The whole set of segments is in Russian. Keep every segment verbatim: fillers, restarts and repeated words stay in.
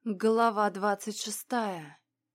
Глава двадцать шестая.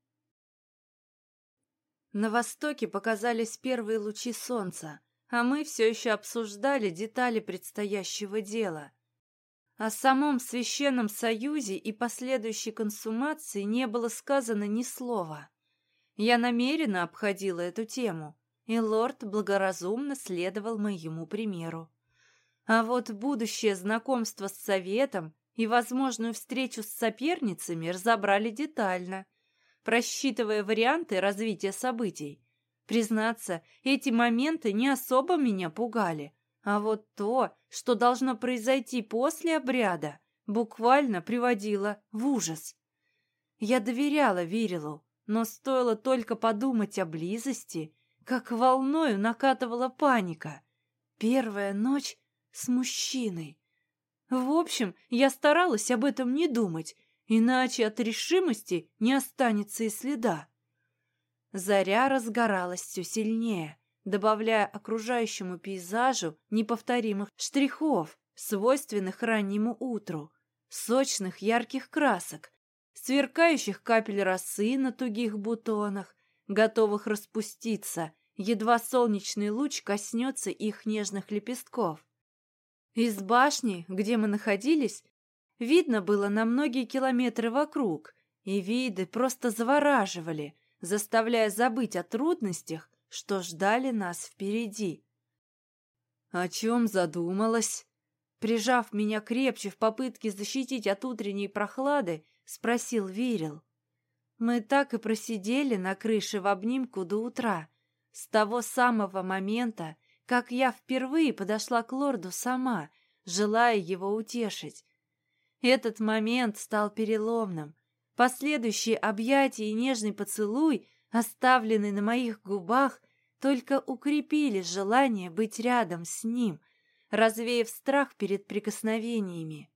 На востоке показались первые лучи солнца, а мы все еще обсуждали детали предстоящего дела. О самом священном союзе и последующей консумации не было сказано ни слова. Я намеренно обходила эту тему, и лорд благоразумно следовал моему примеру. А вот будущее знакомство с советом и возможную встречу с соперницами разобрали детально, просчитывая варианты развития событий. Признаться, эти моменты не особо меня пугали, а вот то, что должно произойти после обряда, буквально приводило в ужас. Я доверяла Вирилу, но стоило только подумать о близости, как волною накатывала паника. Первая ночь с мужчиной. В общем, я старалась об этом не думать, иначе от решимости не останется и следа. Заря разгоралась все сильнее, добавляя окружающему пейзажу неповторимых штрихов, свойственных раннему утру, сочных ярких красок, сверкающих капель росы на тугих бутонах, готовых распуститься, едва солнечный луч коснется их нежных лепестков. Из башни, где мы находились, видно было на многие километры вокруг, и виды просто завораживали, заставляя забыть о трудностях, что ждали нас впереди. «О чем задумалась?» Прижав меня крепче в попытке защитить от утренней прохлады, спросил Вирил. Мы так и просидели на крыше в обнимку до утра, с того самого момента, как я впервые подошла к лорду сама, желая его утешить. Этот момент стал переломным. Последующие объятия и нежный поцелуй, оставленный на моих губах, только укрепили желание быть рядом с ним, развеяв страх перед прикосновениями.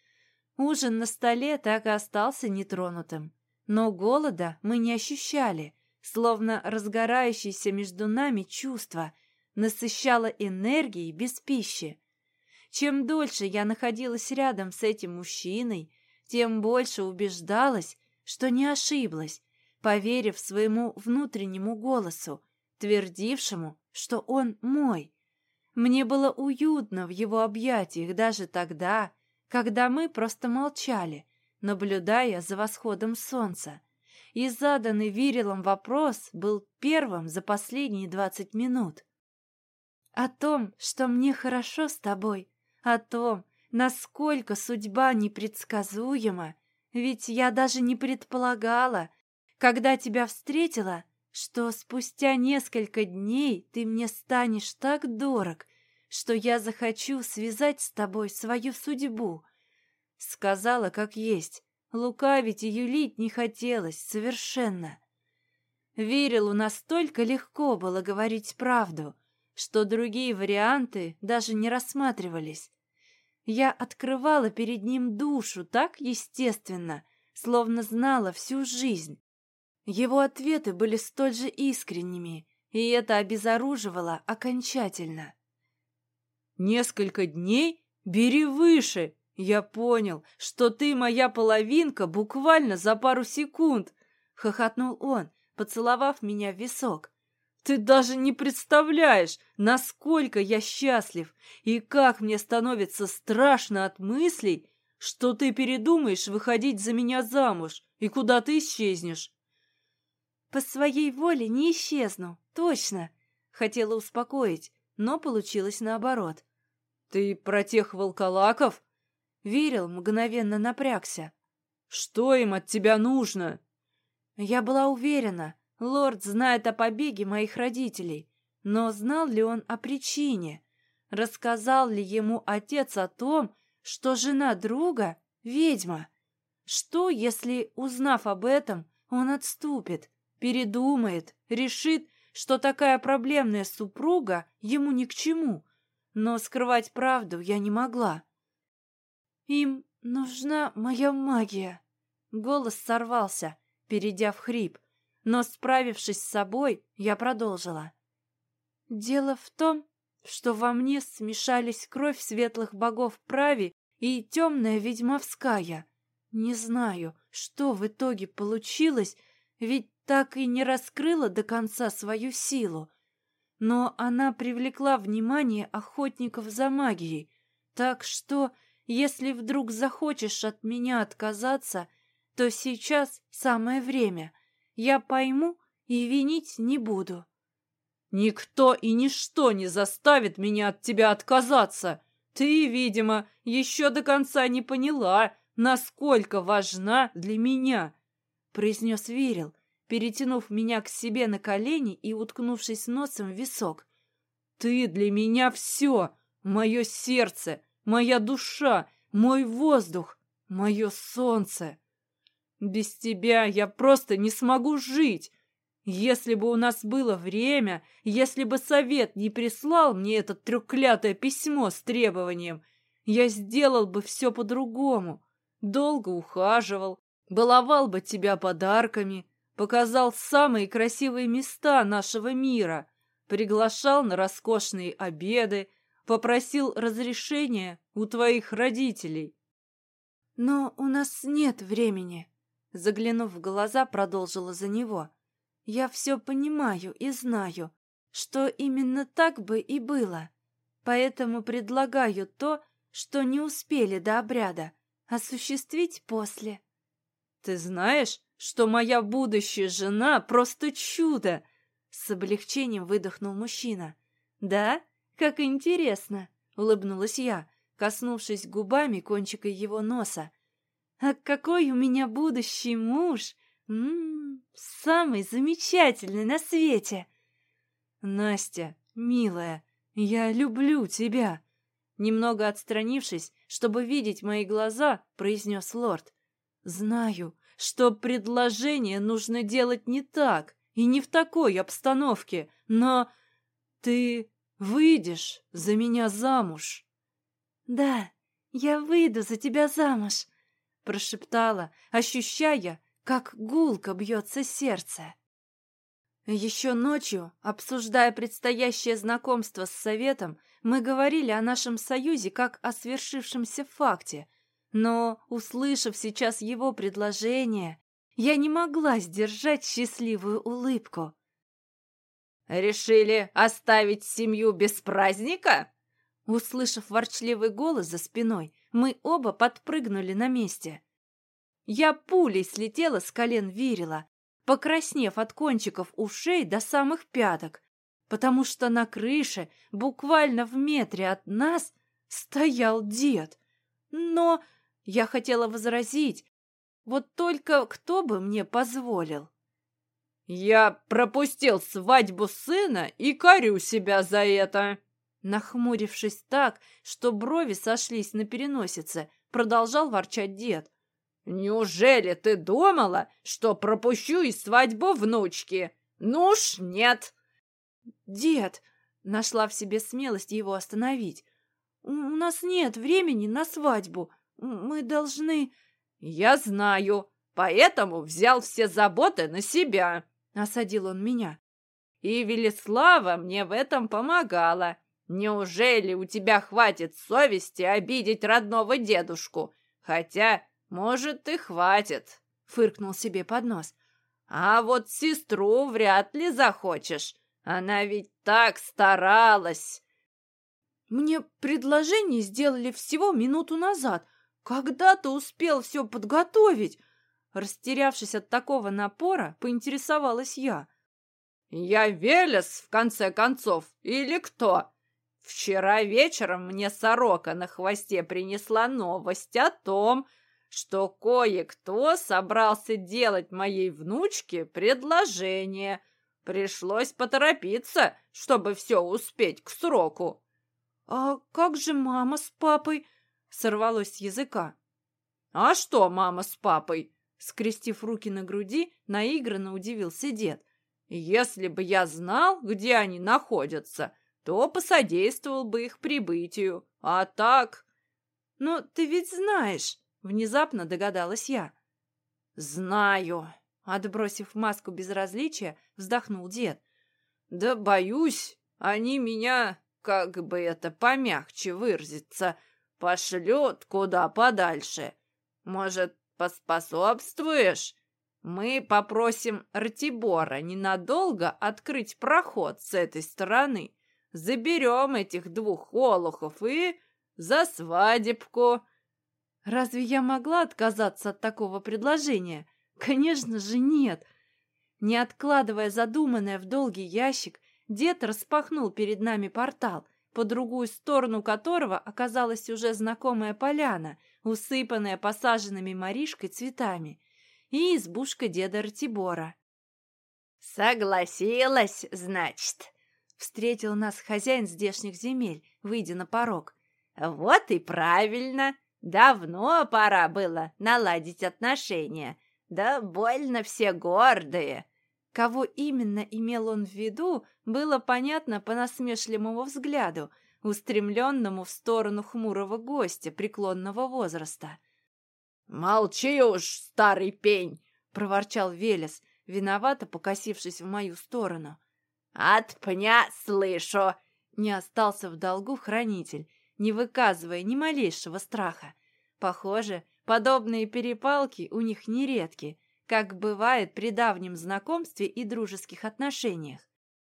Ужин на столе так и остался нетронутым, но голода мы не ощущали, словно разгорающееся между нами чувство насыщало энергией без пищи. Чем дольше я находилась рядом с этим мужчиной, тем больше убеждалась, что не ошиблась, поверив своему внутреннему голосу, твердившему, что он мой. Мне было уютно в его объятиях даже тогда, когда мы просто молчали, наблюдая за восходом солнца. И заданный Вирилом вопрос был первым за последние двадцать минут. О том, что мне хорошо с тобой, о том, насколько судьба непредсказуема, ведь я даже не предполагала, когда тебя встретила, что спустя несколько дней ты мне станешь так дорог, что я захочу связать с тобой свою судьбу. Сказала как есть, лукавить и юлить не хотелось совершенно. Вирилу настолько легко было говорить правду, что другие варианты даже не рассматривались. Я открывала перед ним душу так естественно, словно знала всю жизнь. Его ответы были столь же искренними, и это обезоруживало окончательно. «Несколько дней? Бери выше! Я понял, что ты моя половинка буквально за пару секунд!» — хохотнул он, поцеловав меня в висок. «Ты даже не представляешь, насколько я счастлив и как мне становится страшно от мыслей, что ты передумаешь выходить за меня замуж и куда ты исчезнешь». «По своей воле не исчезну, точно!» — хотела успокоить, но получилось наоборот. «Ты про тех волколаков?» Вирил мгновенно напрягся. «Что им от тебя нужно?» Я была уверена, лорд знает о побеге моих родителей, но знал ли он о причине? Рассказал ли ему отец о том, что жена друга — ведьма? Что, если, узнав об этом, он отступит, передумает, решит, что такая проблемная супруга ему ни к чему? Но скрывать правду я не могла. «Им нужна моя магия!» Голос сорвался, перейдя в хрип, но, справившись с собой, я продолжила. «Дело в том, что во мне смешались кровь светлых богов Прави и темная ведьмовская. Не знаю, что в итоге получилось, ведь так и не раскрыла до конца свою силу. Но она привлекла внимание охотников за магией, так что, если вдруг захочешь от меня отказаться, то сейчас самое время. Я пойму и винить не буду. Никто и ничто не заставит меня от тебя отказаться. Ты, видимо, еще до конца не поняла, насколько важна для меня, произнес Вирил, перетянув меня к себе на колени и уткнувшись носом в висок. Ты для меня все, мое сердце, моя душа, мой воздух, мое солнце. Без тебя я просто не смогу жить. Если бы у нас было время, если бы совет не прислал мне это трёклятое письмо с требованием, я сделал бы все по-другому. Долго ухаживал, баловал бы тебя подарками, показал самые красивые места нашего мира, приглашал на роскошные обеды, попросил разрешения у твоих родителей. Но у нас нет времени, заглянув в глаза, продолжила за него. Я все понимаю и знаю, что именно так бы и было. Поэтому предлагаю то, что не успели до обряда, осуществить после. Ты знаешь, что моя будущая жена просто чудо? С облегчением выдохнул мужчина. Да? Как интересно, улыбнулась я, коснувшись губами кончика его носа. А какой у меня будущий муж! М-м, самый замечательный на свете. Настя, милая, я люблю тебя. Немного отстранившись, чтобы видеть мои глаза, произнес лорд. Знаю, что предложение нужно делать не так и не в такой обстановке, но ты выйдешь за меня замуж. Да, я выйду за тебя замуж, прошептала, ощущая, как гулко бьется сердце. Еще ночью, обсуждая предстоящее знакомство с советом, мы говорили о нашем союзе как о свершившемся факте, но, услышав сейчас его предложение, я не могла сдержать счастливую улыбку. «Решили оставить семью без праздника?» Услышав ворчливый голос за спиной, мы оба подпрыгнули на месте. Я пулей слетела с колен Вирила, покраснев от кончиков ушей до самых пяток, потому что на крыше, буквально в метре от нас, стоял дед. Но я хотела возразить, вот только кто бы мне позволил? «Я пропустил свадьбу сына и корю себя за это!» Нахмурившись так, что брови сошлись на переносице, продолжал ворчать дед. «Неужели ты думала, что пропущу и свадьбу внучки? Ну уж нет!» «Дед!» — нашла в себе смелость его остановить. «У нас нет времени на свадьбу. Мы должны...» «Я знаю, поэтому взял все заботы на себя», — осадил он меня. «И Велислава мне в этом помогала. Неужели у тебя хватит совести обидеть родного дедушку? Хотя, может, и хватит», — фыркнул себе под нос. «А вот сестру вряд ли захочешь. Она ведь так старалась». «Мне предложение сделали всего минуту назад. Когда ты успел все подготовить?» Растерявшись от такого напора, поинтересовалась я. «Я Велес, в конце концов, или кто? Вчера вечером мне сорока на хвосте принесла новость о том, что кое-кто собрался делать моей внучке предложение. Пришлось поторопиться, чтобы все успеть к сроку». «А как же мама с папой?» — сорвалось с языка. «А что мама с папой?» — скрестив руки на груди, наигранно удивился дед. «Если бы я знал, где они находятся, то посодействовал бы их прибытию. А так...» «Но ты ведь знаешь», — внезапно догадалась я. «Знаю», — отбросив маску безразличия, вздохнул дед. «Да боюсь, они меня, как бы это помягче выразиться, пошлют куда подальше. Может, поспособствуешь? Мы попросим Ратибора ненадолго открыть проход с этой стороны. Заберем этих двух олухов и за свадебку». Разве я могла отказаться от такого предложения? Конечно же, нет. Не откладывая задуманное в долгий ящик, дед распахнул перед нами портал, по другую сторону которого оказалась уже знакомая поляна, усыпанная посаженными Маришкой цветами, и избушка деда Ратибора. «Согласилась, значит?» — встретил нас хозяин здешних земель, выйдя на порог. «Вот и правильно. Давно пора было наладить отношения. Да больно все гордые». Кого именно имел он в виду, было понятно по насмешливому взгляду, устремленному в сторону хмурого гостя преклонного возраста. «Молчи уж, старый пень!» — проворчал Велес, виновато покосившись в мою сторону. «От пня слышу!» — не остался в долгу хранитель, не выказывая ни малейшего страха. Похоже, подобные перепалки у них нередки, как бывает при давнем знакомстве и дружеских отношениях.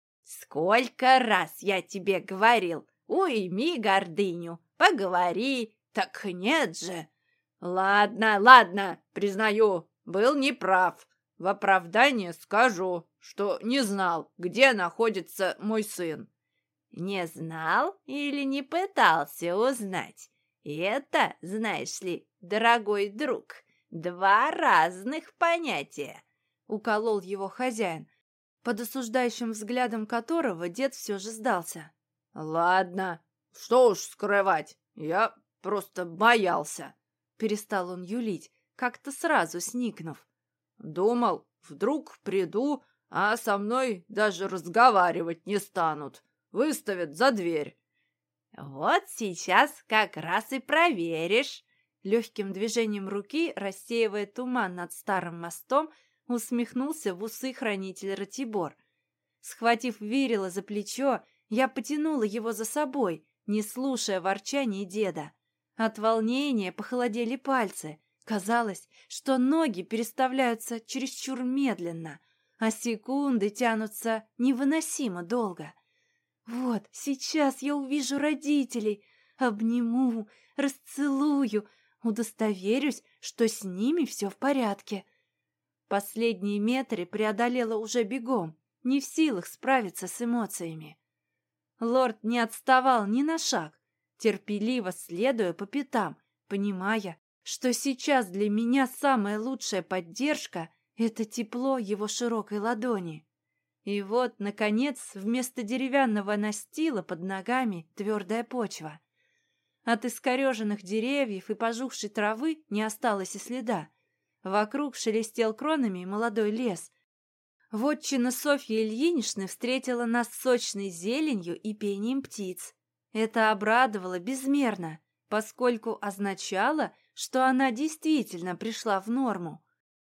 «Сколько раз я тебе говорил, уйми гордыню, поговори, так нет же!» «Ладно, ладно, признаю, был неправ. В оправдание скажу, что не знал, где находится мой сын». «Не знал или не пытался узнать? Это, знаешь ли, дорогой друг, два разных понятия», — уколол его хозяин, под осуждающим взглядом которого дед все же сдался. «Ладно, что уж скрывать, я просто боялся». Перестал он юлить, как-то сразу сникнув. «Думал, вдруг приду, а со мной даже разговаривать не станут. Выставят за дверь». «Вот сейчас как раз и проверишь». Легким движением руки, рассеивая туман над старым мостом, усмехнулся в усы хранитель Ратибор. Схватив Вирила за плечо, я потянула его за собой, не слушая ворчания деда. От волнения похолодели пальцы. Казалось, что ноги переставляются чересчур медленно, а секунды тянутся невыносимо долго. Вот, сейчас я увижу родителей, обниму, расцелую, удостоверюсь, что с ними все в порядке. Последние метры преодолела уже бегом, не в силах справиться с эмоциями. Лорд не отставал ни на шаг, терпеливо следуя по пятам, понимая, что сейчас для меня самая лучшая поддержка — это тепло его широкой ладони. И вот, наконец, вместо деревянного настила под ногами твердая почва. От искореженных деревьев и пожухшей травы не осталось и следа. Вокруг шелестел кронами молодой лес. Вотчина Софьи Ильиничны встретила нас сочной зеленью и пением птиц. Это обрадовало безмерно, поскольку означало, что она действительно пришла в норму.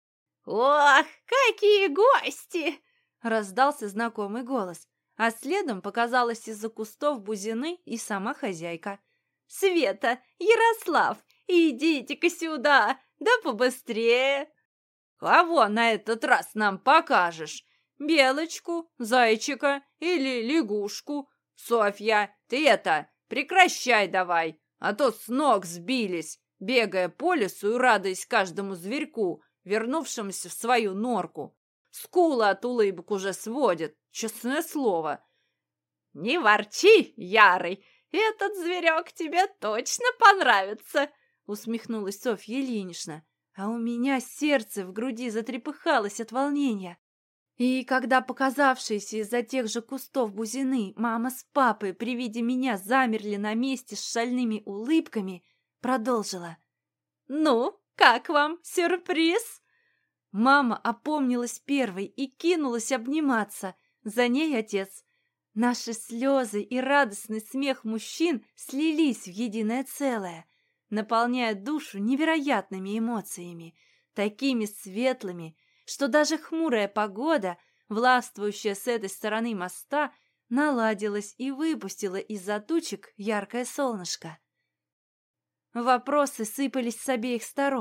«Ох, какие гости!» — раздался знакомый голос, а следом показалась из-за кустов бузины и сама хозяйка. «Света, Ярослав, идите-ка сюда, да побыстрее!» «Кого на этот раз нам покажешь? Белочку, зайчика или лягушку? Софья, ты это, прекращай давай, а то с ног сбились, бегая по лесу и радуясь каждому зверьку, вернувшемуся в свою норку. Скулы от улыбок уже сводят, честное слово». «Не ворчи, Ярый, этот зверек тебе точно понравится!» усмехнулась Софья Ильинична, а у меня сердце в груди затрепыхалось от волнения. И когда показавшиеся из-за тех же кустов бузины мама с папой при виде меня замерли на месте с шальными улыбками, продолжила. «Ну, как вам сюрприз?» Мама опомнилась первой и кинулась обниматься, за ней отец. Наши слезы и радостный смех мужчин слились в единое целое, наполняя душу невероятными эмоциями, такими светлыми, что даже хмурая погода, властвующая с этой стороны моста, наладилась и выпустила из-за тучек яркое солнышко. Вопросы сыпались с обеих сторон.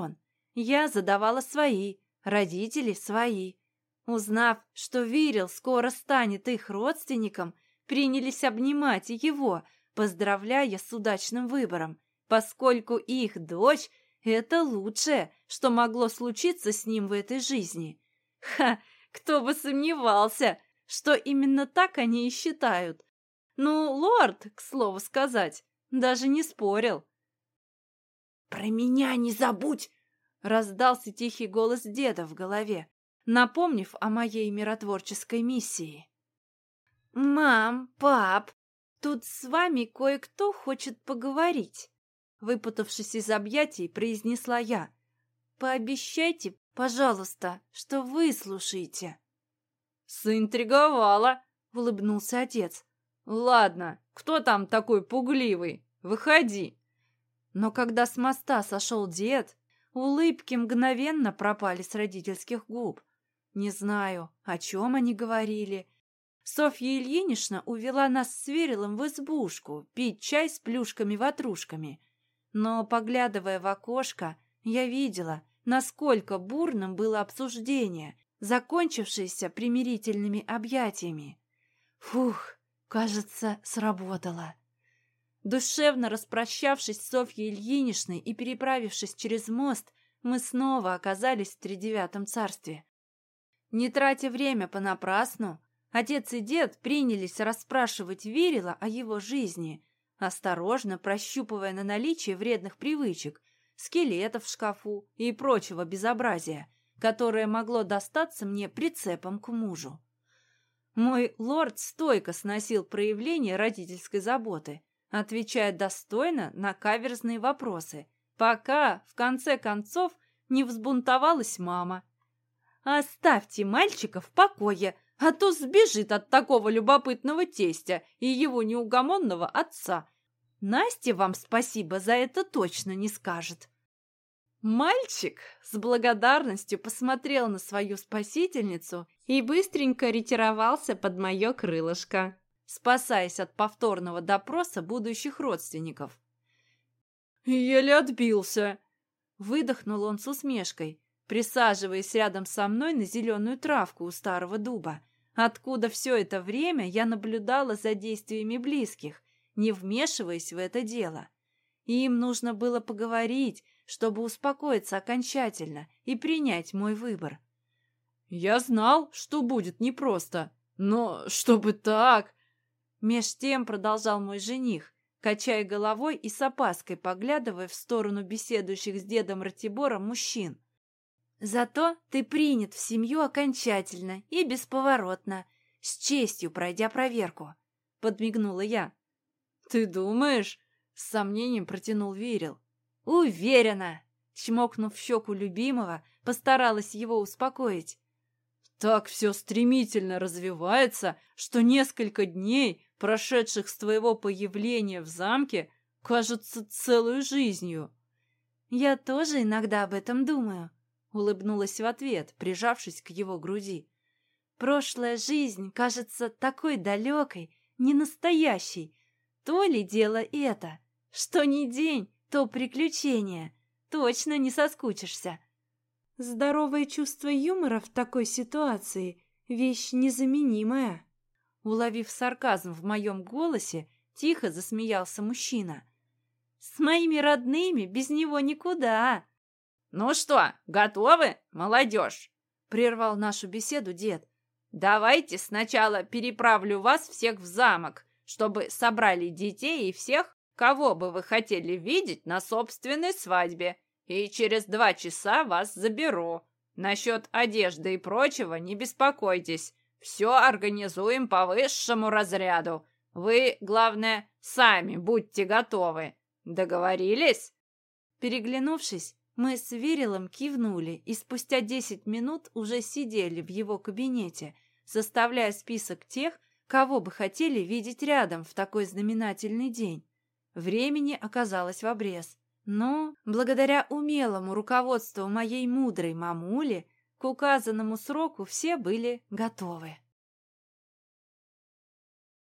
Я задавала свои, родители свои. Узнав, что Вирил скоро станет их родственником, принялись обнимать его, поздравляя с удачным выбором, поскольку их дочь — это лучшее, что могло случиться с ним в этой жизни. Ха, кто бы сомневался, что именно так они и считают. Ну, лорд, к слову сказать, даже не спорил. «Про меня не забудь!» — раздался тихий голос деда в голове, напомнив о моей миротворческой миссии. «Мам, пап, тут с вами кое-кто хочет поговорить», — выпутавшись из объятий, произнесла я. «Пообещайте, пожалуйста, что выслушаете». «Заинтриговала», — улыбнулся отец. «Ладно, кто там такой пугливый? Выходи». Но когда с моста сошел дед, улыбки мгновенно пропали с родительских губ. Не знаю, о чем они говорили. Софья Ильинична увела нас с Вирилом в избушку пить чай с плюшками-ватрушками. Но, поглядывая в окошко, я видела, насколько бурным было обсуждение, закончившееся примирительными объятиями. Фух, кажется, сработало. Душевно распрощавшись с Софьей Ильиничной и переправившись через мост, мы снова оказались в тридевятом царстве. Не тратя время понапрасну, отец и дед принялись расспрашивать Вирила о его жизни, осторожно прощупывая на наличие вредных привычек, скелетов в шкафу и прочего безобразия, которое могло достаться мне прицепом к мужу. Мой лорд стойко сносил проявление родительской заботы, отвечая достойно на каверзные вопросы, пока, в конце концов, не взбунтовалась мама. «Оставьте мальчика в покое, а то сбежит от такого любопытного тестя и его неугомонного отца. Настя вам спасибо за это точно не скажет». Мальчик с благодарностью посмотрел на свою спасительницу и быстренько ретировался под мое крылышко, спасаясь от повторного допроса будущих родственников. «Еле отбился», — выдохнул он с усмешкой, присаживаясь рядом со мной на зеленую травку у старого дуба, откуда все это время я наблюдала за действиями близких, не вмешиваясь в это дело. Им нужно было поговорить, чтобы успокоиться окончательно и принять мой выбор. «Я знал, что будет непросто, но чтобы так...» Меж тем продолжал мой жених, качая головой и с опаской поглядывая в сторону беседующих с дедом Ратибором мужчин. «Зато ты принят в семью окончательно и бесповоротно, с честью пройдя проверку», — подмигнула я. «Ты думаешь?» — с сомнением протянул Вирил. «Уверена!» — чмокнув в щеку любимого, постаралась его успокоить. «Так все стремительно развивается, что несколько дней, прошедших с твоего появления в замке, кажутся целой жизнью». «Я тоже иногда об этом думаю», — улыбнулась в ответ, прижавшись к его груди. «Прошлая жизнь кажется такой далекой, ненастоящей. То ли дело это, что ни день, то приключение. Точно не соскучишься». Здоровое чувство юмора в такой ситуации — вещь незаменимая. Уловив сарказм в моем голосе, тихо засмеялся мужчина. «С моими родными без него никуда». «Ну что, готовы, молодежь?» — прервал нашу беседу дед. «Давайте сначала переправлю вас всех в замок, чтобы собрали детей и всех, кого бы вы хотели видеть на собственной свадьбе, и через два часа вас заберу. Насчет одежды и прочего не беспокойтесь, все организуем по высшему разряду. Вы, главное, сами будьте готовы. Договорились?» Переглянувшись, мы с Вирилом кивнули и спустя десять минут уже сидели в его кабинете, составляя список тех, кого бы хотели видеть рядом в такой знаменательный день. Времени оказалось в обрез, но, благодаря умелому руководству моей мудрой мамули, к указанному сроку все были готовы.